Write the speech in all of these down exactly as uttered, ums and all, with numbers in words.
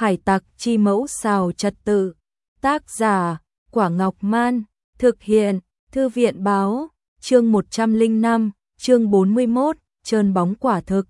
Hải tặc chi mẫu xào trật tự. Tác giả, Quả Ngọc Man. Thực hiện, Thư viện báo. Chương một trăm lẻ năm, chương bốn mươi mốt, trơn bóng quả thực.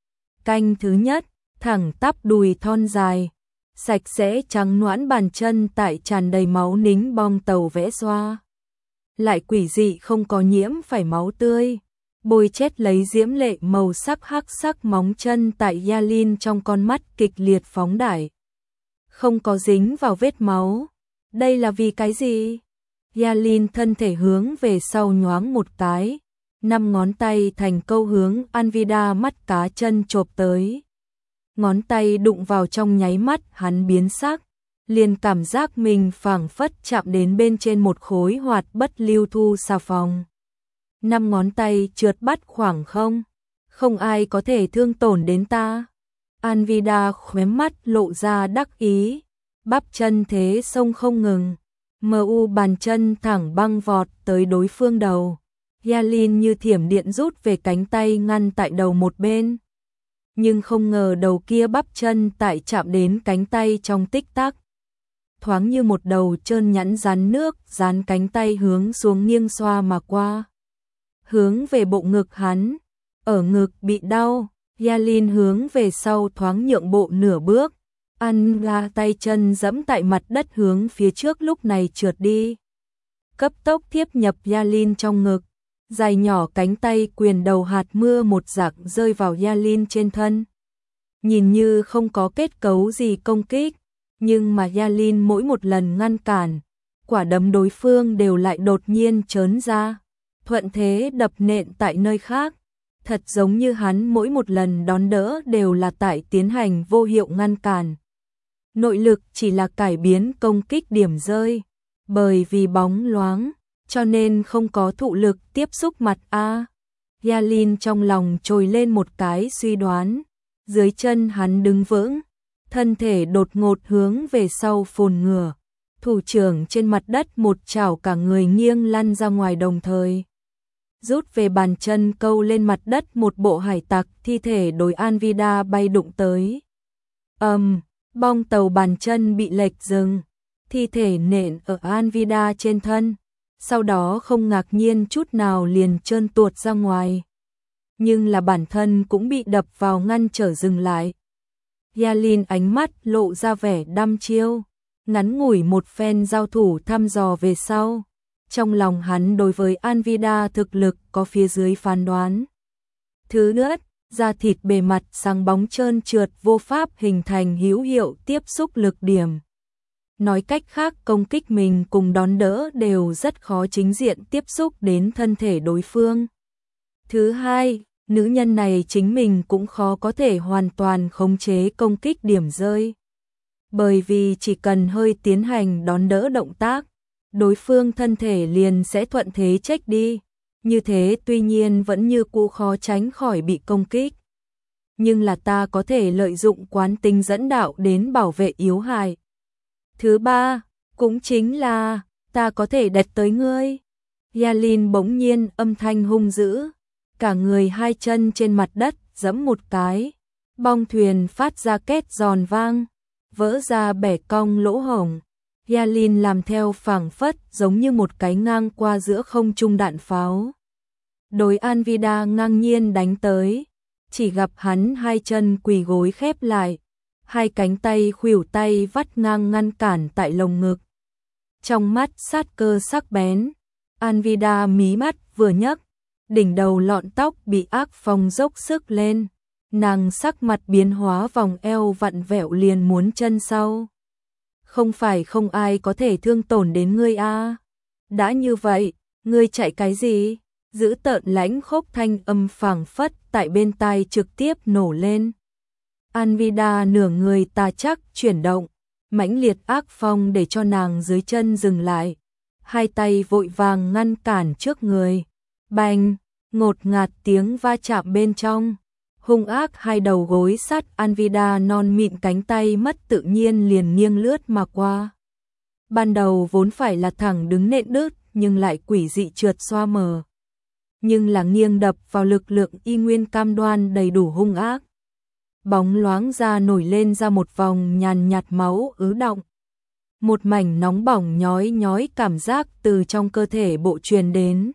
Canh thứ nhất, thẳng tắp đùi thon dài, sạch sẽ trắng nõn bàn chân tại tràn đầy máu nính bong tàu vẽ xoa. Lại quỷ dị không có nhiễm phải máu tươi. Bôi chết lấy diễm lệ màu sắc hắc sắc móng chân tại Yalin trong con mắt kịch liệt phóng đại. Không có dính vào vết máu. Đây là vì cái gì? Yalin thân thể hướng về sau nhoáng một cái, năm ngón tay thành câu hướng Anvida mắt cá chân chộp tới. Ngón tay đụng vào trong nháy mắt hắn biến sắc, liền cảm giác mình phảng phất chạm đến bên trên một khối hoạt bất lưu thu xà phòng. Năm ngón tay trượt bắt khoảng không, không ai có thể thương tổn đến ta. Anvida khóe mắt lộ ra đắc ý, bắp chân thế sông không ngừng. Mờ u bàn chân thẳng băng vọt tới đối phương đầu. Yalin như thiểm điện rút về cánh tay ngăn tại đầu một bên. Nhưng không ngờ đầu kia bắp chân tại chạm đến cánh tay trong tích tắc. Thoáng như một đầu trơn nhẵn rán nước dán cánh tay hướng xuống nghiêng xoa mà qua. Hướng về bộ ngực hắn. Ở ngực bị đau, Yalin hướng về sau thoáng nhượng bộ nửa bước. Anga tay chân dẫm tại mặt đất hướng phía trước lúc này trượt đi. Cấp tốc tiếp nhập Yalin trong ngực. Dài nhỏ cánh tay quyền đầu hạt mưa một giặc rơi vào Yalin trên thân. Nhìn như không có kết cấu gì công kích, nhưng mà Yalin mỗi một lần ngăn cản, quả đấm đối phương đều lại đột nhiên trớn ra, thuận thế đập nện tại nơi khác. Thật giống như hắn mỗi một lần đón đỡ đều là tại tiến hành vô hiệu ngăn cản. Nội lực chỉ là cải biến công kích điểm rơi, bởi vì bóng loáng, cho nên không có thụ lực tiếp xúc mặt a. Yalin trong lòng trồi lên một cái suy đoán, dưới chân hắn đứng vững, thân thể đột ngột hướng về sau phồn ngửa, thủ trưởng trên mặt đất một chảo cả người nghiêng lăn ra ngoài đồng thời. Rút về bàn chân câu lên mặt đất một bộ hải tặc thi thể đối Anvida bay đụng tới. Ầm, um, bong tàu bàn chân bị lệch dừng, thi thể nện ở Anvida trên thân, sau đó không ngạc nhiên chút nào liền trơn tuột ra ngoài. Nhưng là bản thân cũng bị đập vào ngăn trở dừng lại. Yalin ánh mắt lộ ra vẻ đăm chiêu, ngắn ngủi một phen giao thủ thăm dò về sau. Trong lòng hắn đối với Anvida thực lực có phía dưới phán đoán. Thứ nhất, da thịt bề mặt sáng bóng trơn trượt vô pháp hình thành hữu hiệu tiếp xúc lực điểm. Nói cách khác công kích mình cùng đón đỡ đều rất khó chính diện tiếp xúc đến thân thể đối phương. Thứ hai, nữ nhân này chính mình cũng khó có thể hoàn toàn khống chế công kích điểm rơi. Bởi vì chỉ cần hơi tiến hành đón đỡ động tác, đối phương thân thể liền sẽ thuận thế trách đi. Như thế tuy nhiên vẫn như cũ khó tránh khỏi bị công kích. Nhưng là ta có thể lợi dụng quán tính dẫn đạo đến bảo vệ yếu hại. Thứ ba, cũng chính là, ta có thể đặt tới ngươi. Yalin bỗng nhiên âm thanh hung dữ, cả người hai chân trên mặt đất giẫm một cái. Bong thuyền phát ra két giòn vang, vỡ ra bẻ cong lỗ hổng. Yalin làm theo phảng phất giống như một cái ngang qua giữa không trung đạn pháo. Đối Anvida ngang nhiên đánh tới, chỉ gặp hắn hai chân quỳ gối khép lại, hai cánh tay khuỷu tay vắt ngang ngăn cản tại lồng ngực. Trong mắt sát cơ sắc bén, Anvida mí mắt vừa nhấc, đỉnh đầu lọn tóc bị ác phong dốc sức lên, nàng sắc mặt biến hóa vòng eo vặn vẹo liền muốn chân sau. Không phải không ai có thể thương tổn đến ngươi a. À. Đã như vậy, ngươi chạy cái gì? Giữ tợn lãnh khốc thanh âm phảng phất tại bên tai trực tiếp nổ lên. Anvida nửa người tà chắc chuyển động, mãnh liệt ác phong để cho nàng dưới chân dừng lại. Hai tay vội vàng ngăn cản trước người. Bành, ngột ngạt tiếng va chạm bên trong. Hung ác hai đầu gối sát Anvida non mịn cánh tay mất tự nhiên liền nghiêng lướt mà qua. Ban đầu vốn phải là thẳng đứng nện đứt nhưng lại quỷ dị trượt xoa mờ. Nhưng là nghiêng đập vào lực lượng y nguyên cam đoan đầy đủ hung ác. bóng loáng ra nổi lên ra một vòng nhàn nhạt máu ứ đọng. Một mảnh nóng bỏng nhói nhói cảm giác từ trong cơ thể bộ truyền đến.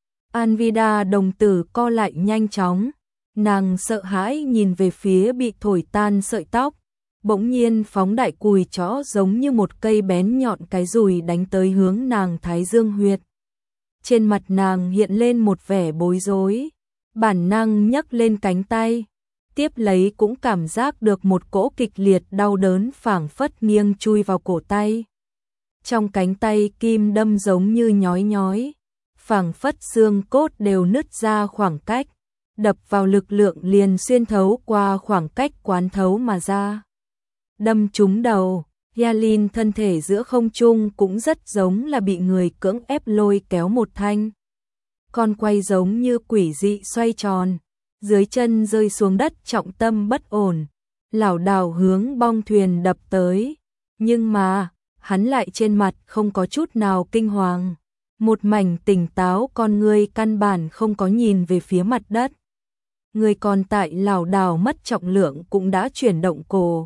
Anvida đồng tử co lại nhanh chóng, nàng sợ hãi nhìn về phía bị thổi tan sợi tóc, bỗng nhiên phóng đại cùi chó giống như một cây bén nhọn cái dùi đánh tới hướng nàng thái dương huyệt. Trên mặt nàng hiện lên một vẻ bối rối, bản năng nhấc lên cánh tay, tiếp lấy cũng cảm giác được một cỗ kịch liệt đau đớn phảng phất nghiêng chui vào cổ tay. Trong cánh tay kim đâm giống như nhói nhói, phảng phất xương cốt đều nứt ra khoảng cách, đập vào lực lượng liền xuyên thấu qua khoảng cách quán thấu mà ra. Đâm trúng đầu, Yalin thân thể giữa không trung cũng rất giống là bị người cưỡng ép lôi kéo một thanh. Con quay giống như quỷ dị xoay tròn, dưới chân rơi xuống đất trọng tâm bất ổn, lảo đảo hướng bong thuyền đập tới, nhưng mà, hắn lại trên mặt không có chút nào kinh hoàng, một mảnh tỉnh táo, con người căn bản không có nhìn về phía mặt đất. Người còn tại lảo đảo mất trọng lượng cũng đã chuyển động cổ.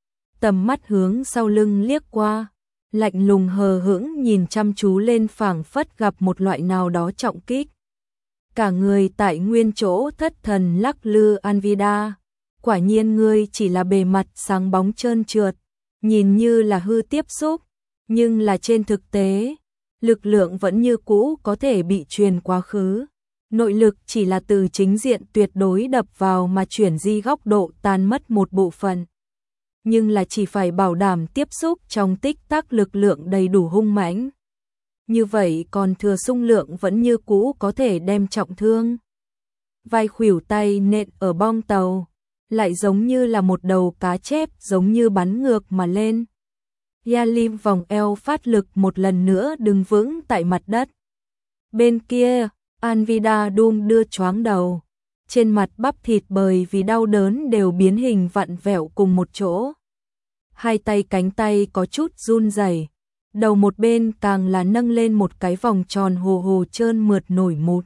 Tầm mắt hướng sau lưng liếc qua, lạnh lùng hờ hững nhìn chăm chú lên phảng phất gặp một loại nào đó trọng kích. Cả người tại nguyên chỗ thất thần lắc lư. Anvida, quả nhiên ngươi chỉ là bề mặt sáng bóng trơn trượt, nhìn như là hư tiếp xúc, nhưng là trên thực tế, lực lượng vẫn như cũ có thể bị truyền quá khứ. Nội lực chỉ là từ chính diện tuyệt đối đập vào mà chuyển di góc độ tan mất một bộ phận. Nhưng là chỉ phải bảo đảm tiếp xúc trong tích tắc lực lượng đầy đủ hung mãnh. Như vậy còn thừa xung lượng vẫn như cũ có thể đem trọng thương. Vai khuỷu tay nện ở bong tàu, lại giống như là một đầu cá chép giống như bắn ngược mà lên. Yalin vòng eo phát lực một lần nữa đứng vững tại mặt đất. Bên kia, Anvida đung đưa choáng đầu, trên mặt bắp thịt bởi vì đau đớn đều biến hình vặn vẹo cùng một chỗ. Hai tay cánh tay có chút run rẩy, đầu một bên càng là nâng lên một cái vòng tròn hồ hồ trơn mượt nổi mụt.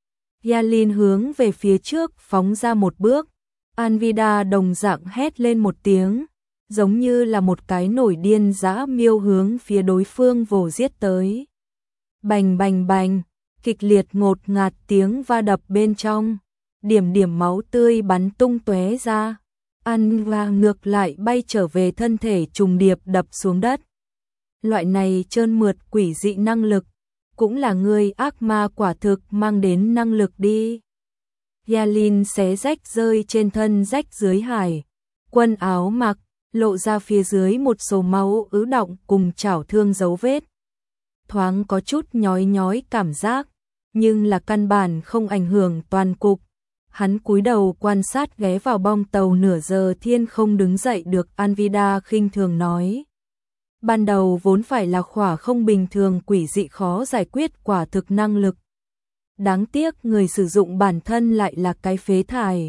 Yalin hướng về phía trước phóng ra một bước, Anvida đồng dạng hét lên một tiếng, giống như là một cái nổi điên dã miêu hướng phía đối phương vồ giết tới. Bành bành bành, kịch liệt ngột ngạt tiếng va đập bên trong, điểm điểm máu tươi bắn tung tóe ra. Anvida ngược lại bay trở về, thân thể trùng điệp đập xuống đất. Loại này trơn mượt quỷ dị năng lực, cũng là người ác ma quả thực mang đến năng lực đi. Yalin xé rách rơi trên thân rách dưới hải, quần áo mặc, lộ ra phía dưới một số máu ứ đọng cùng chảo thương dấu vết. Thoáng có chút nhói nhói cảm giác, nhưng là căn bản không ảnh hưởng toàn cục. Hắn cúi đầu quan sát ghé vào bong tàu nửa giờ thiên không đứng dậy được. Anvida khinh thường nói. Ban đầu vốn phải là khỏa không bình thường quỷ dị khó giải quyết quả thực năng lực. Đáng tiếc người sử dụng bản thân lại là cái phế thải.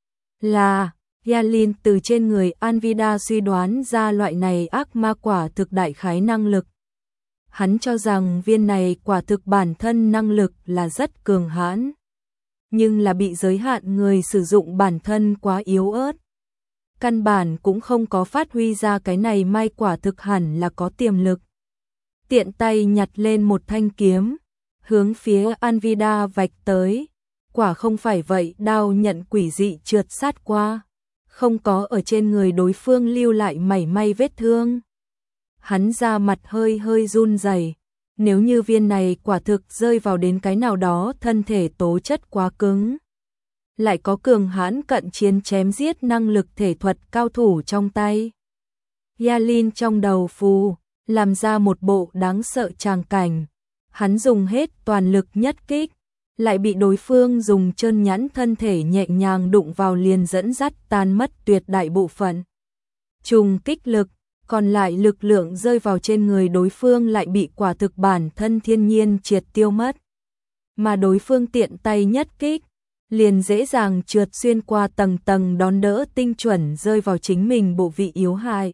Là, Yalin từ trên người Anvida suy đoán ra loại này ác ma quả thực đại khái năng lực. Hắn cho rằng viên này quả thực bản thân năng lực là rất cường hãn, nhưng là bị giới hạn người sử dụng bản thân quá yếu ớt. Căn bản cũng không có phát huy ra cái này mai quả thực hẳn là có tiềm lực. Tiện tay nhặt lên một thanh kiếm, hướng phía Anvida vạch tới. Quả không phải vậy, đao nhận quỷ dị trượt sát qua, không có ở trên người đối phương lưu lại mảy may vết thương. Hắn ra mặt hơi hơi run rẩy. Nếu như viên này quả thực rơi vào đến cái nào đó thân thể tố chất quá cứng, lại có cường hãn cận chiến chém giết năng lực thể thuật cao thủ trong tay. Yalin trong đầu phù, làm ra một bộ đáng sợ tràng cảnh. Hắn dùng hết toàn lực nhất kích, lại bị đối phương dùng chân nhẵn thân thể nhẹ nhàng đụng vào liền dẫn dắt tan mất tuyệt đại bộ phận trùng kích lực, còn lại lực lượng rơi vào trên người đối phương lại bị quả thực bản thân thiên nhiên triệt tiêu mất. Mà đối phương tiện tay nhất kích, liền dễ dàng trượt xuyên qua tầng tầng đón đỡ tinh chuẩn rơi vào chính mình bộ vị yếu hại.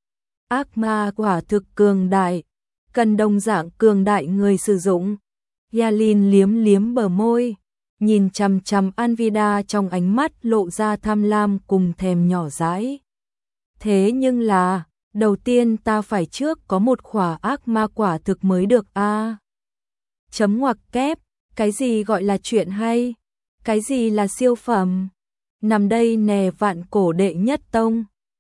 Ác ma quả thực cường đại, cần đồng dạng cường đại người sử dụng. Yalin liếm liếm bờ môi, nhìn chằm chằm Anvida trong ánh mắt lộ ra tham lam cùng thèm nhỏ dãi. Thế nhưng là, đầu tiên ta phải trước có một khỏa ác ma quả thực mới được a. À. Chấm ngoặc kép, cái gì gọi là chuyện hay? Cái gì là siêu phẩm? Nằm đây nè vạn cổ đệ nhất tông.